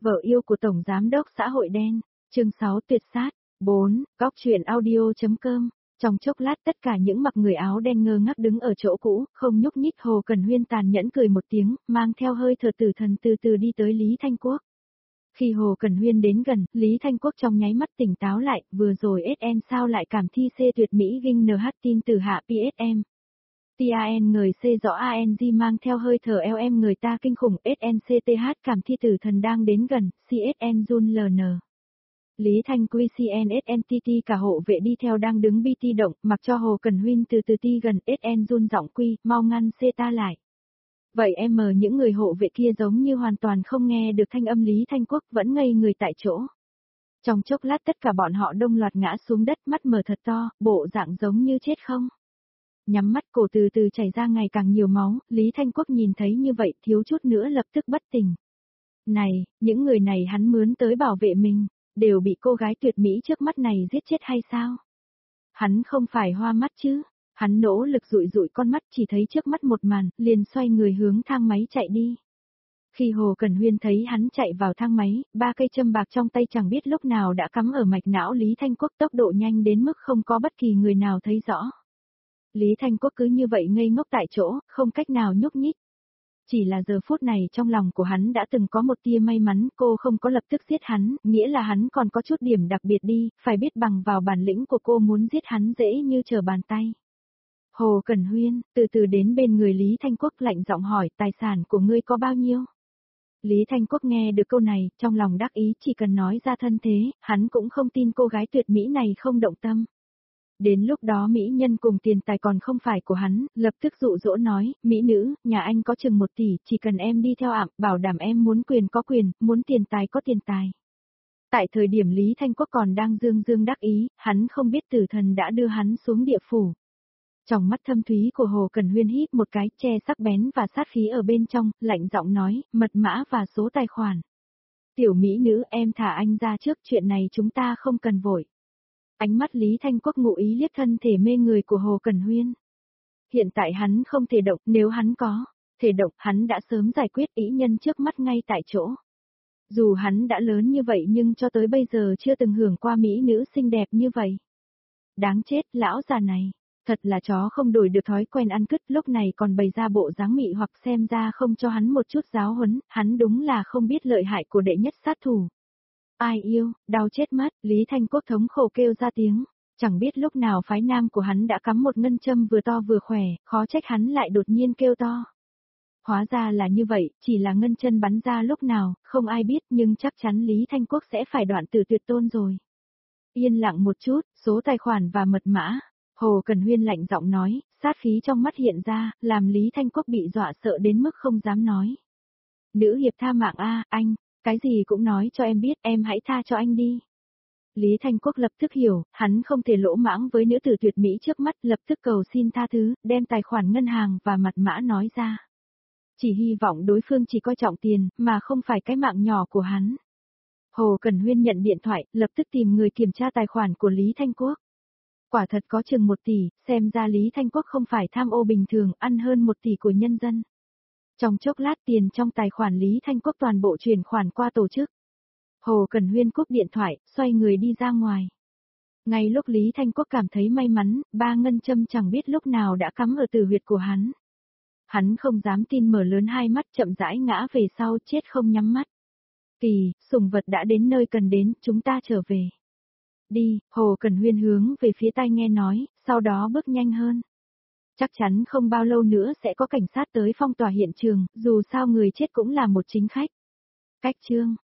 Vợ yêu của Tổng Giám đốc xã hội đen, chương 6 tuyệt sát, 4, góc truyện audio.com. Trong chốc lát tất cả những mặc người áo đen ngơ ngác đứng ở chỗ cũ, không nhúc nhích. Hồ Cần Huyên tàn nhẫn cười một tiếng, mang theo hơi thở tử thần từ từ đi tới Lý Thanh Quốc. Khi Hồ Cần Huyên đến gần, Lý Thanh Quốc trong nháy mắt tỉnh táo lại, vừa rồi SN sao lại cảm thi C tuyệt mỹ ginh NH tin từ hạ PSM. TAN người C rõ ANG mang theo hơi thở LM người ta kinh khủng SNCTH cảm thi tử thần đang đến gần, CSN Jun LN. Lý Thanh Quy CNSNTT cả hộ vệ đi theo đang đứng BT động, mặc cho Hồ Cần Huyên từ từ ti gần SN Jun giọng Quy, mau ngăn C ta lại. Vậy những người hộ vệ kia giống như hoàn toàn không nghe được thanh âm Lý Thanh Quốc vẫn ngây người tại chỗ. Trong chốc lát tất cả bọn họ đông loạt ngã xuống đất mắt mở thật to, bộ dạng giống như chết không. Nhắm mắt cổ từ từ chảy ra ngày càng nhiều máu, Lý Thanh Quốc nhìn thấy như vậy thiếu chút nữa lập tức bất tỉnh. Này, những người này hắn mướn tới bảo vệ mình, đều bị cô gái tuyệt mỹ trước mắt này giết chết hay sao? Hắn không phải hoa mắt chứ? Hắn nỗ lực dụi dụi con mắt chỉ thấy trước mắt một màn, liền xoay người hướng thang máy chạy đi. Khi Hồ Cần Huyên thấy hắn chạy vào thang máy, 3 cây châm bạc trong tay chẳng biết lúc nào đã cắm ở mạch não Lý Thanh Quốc tốc độ nhanh đến mức không có bất kỳ người nào thấy rõ. Lý Thanh Quốc cứ như vậy ngây ngốc tại chỗ, không cách nào nhúc nhích. Chỉ là giờ phút này trong lòng của hắn đã từng có một tia may mắn, cô không có lập tức giết hắn, nghĩa là hắn còn có chút điểm đặc biệt đi, phải biết bằng vào bản lĩnh của cô muốn giết hắn dễ như trở bàn tay. Hồ Cần Huyên, từ từ đến bên người Lý Thanh Quốc lạnh giọng hỏi tài sản của ngươi có bao nhiêu? Lý Thanh Quốc nghe được câu này, trong lòng đắc ý chỉ cần nói ra thân thế, hắn cũng không tin cô gái tuyệt mỹ này không động tâm. Đến lúc đó mỹ nhân cùng tiền tài còn không phải của hắn, lập tức dụ dỗ nói, mỹ nữ, nhà anh có chừng 1 tỷ, chỉ cần em đi theo ạm, bảo đảm em muốn quyền có quyền, muốn tiền tài có tiền tài. Tại thời điểm Lý Thanh Quốc còn đang dương dương đắc ý, hắn không biết tử thần đã đưa hắn xuống địa phủ. Trong mắt thâm thúy của Hồ Cần Huyên hít một cái, che sắc bén và sát khí ở bên trong, lạnh giọng nói, mật mã và số tài khoản. Tiểu mỹ nữ em thả anh ra trước, chuyện này chúng ta không cần vội. Ánh mắt Lý Thanh Quốc ngụ ý liếc thân thể mê người của Hồ Cần Huyên. Hiện tại hắn không thể động, nếu hắn có thể động, hắn đã sớm giải quyết ý nhân trước mắt ngay tại chỗ. Dù hắn đã lớn như vậy nhưng cho tới bây giờ chưa từng hưởng qua mỹ nữ xinh đẹp như vậy. Đáng chết, lão già này, thật là chó không đổi được thói quen ăn cứt, lúc này còn bày ra bộ dáng mị hoặc xem ra không cho hắn một chút giáo huấn, hắn đúng là không biết lợi hại của đệ nhất sát thủ. Ai yêu, đau chết mất, Lý Thanh Quốc thống khổ kêu ra tiếng, chẳng biết lúc nào phái nam của hắn đã cắm một ngân châm vừa to vừa khỏe, khó trách hắn lại đột nhiên kêu to. Hóa ra là như vậy, chỉ là ngân chân bắn ra lúc nào, không ai biết nhưng chắc chắn Lý Thanh Quốc sẽ phải đoạn tử tuyệt tôn rồi. Yên lặng một chút, số tài khoản và mật mã. Hồ Cần Huyên lạnh giọng nói, sát khí trong mắt hiện ra, làm Lý Thanh Quốc bị dọa sợ đến mức không dám nói. Nữ hiệp tha mạng a, anh. Cái gì cũng nói cho em biết, em hãy tha cho anh đi. Lý Thanh Quốc lập tức hiểu, hắn không thể lỗ mãng với nữ tử tuyệt mỹ trước mắt, lập tức cầu xin tha thứ, đem tài khoản ngân hàng và mật mã nói ra. Chỉ hy vọng đối phương chỉ coi trọng tiền, mà không phải cái mạng nhỏ của hắn. Hồ Cần Huyên nhận điện thoại, lập tức tìm người kiểm tra tài khoản của Lý Thanh Quốc. Quả thật có chừng 1 tỷ, xem ra Lý Thanh Quốc không phải tham ô bình thường, ăn hơn 1 tỷ của nhân dân. Trong chốc lát tiền trong tài khoản Lý Thanh Quốc toàn bộ chuyển khoản qua tổ chức. Hồ Cần Huyên cúp điện thoại, xoay người đi ra ngoài. Ngay lúc Lý Thanh Quốc cảm thấy may mắn, 3 ngân châm chẳng biết lúc nào đã cắm ở tử huyệt của hắn. Hắn không dám tin mở lớn hai mắt chậm rãi ngã về sau chết không nhắm mắt. Kỳ, sủng vật đã đến nơi cần đến, chúng ta trở về. Đi, Hồ Cần Huyên hướng về phía tai nghe nói, sau đó bước nhanh hơn. Chắc chắn không bao lâu nữa sẽ có cảnh sát tới phong tỏa hiện trường, dù sao người chết cũng là một chính khách. Cách chương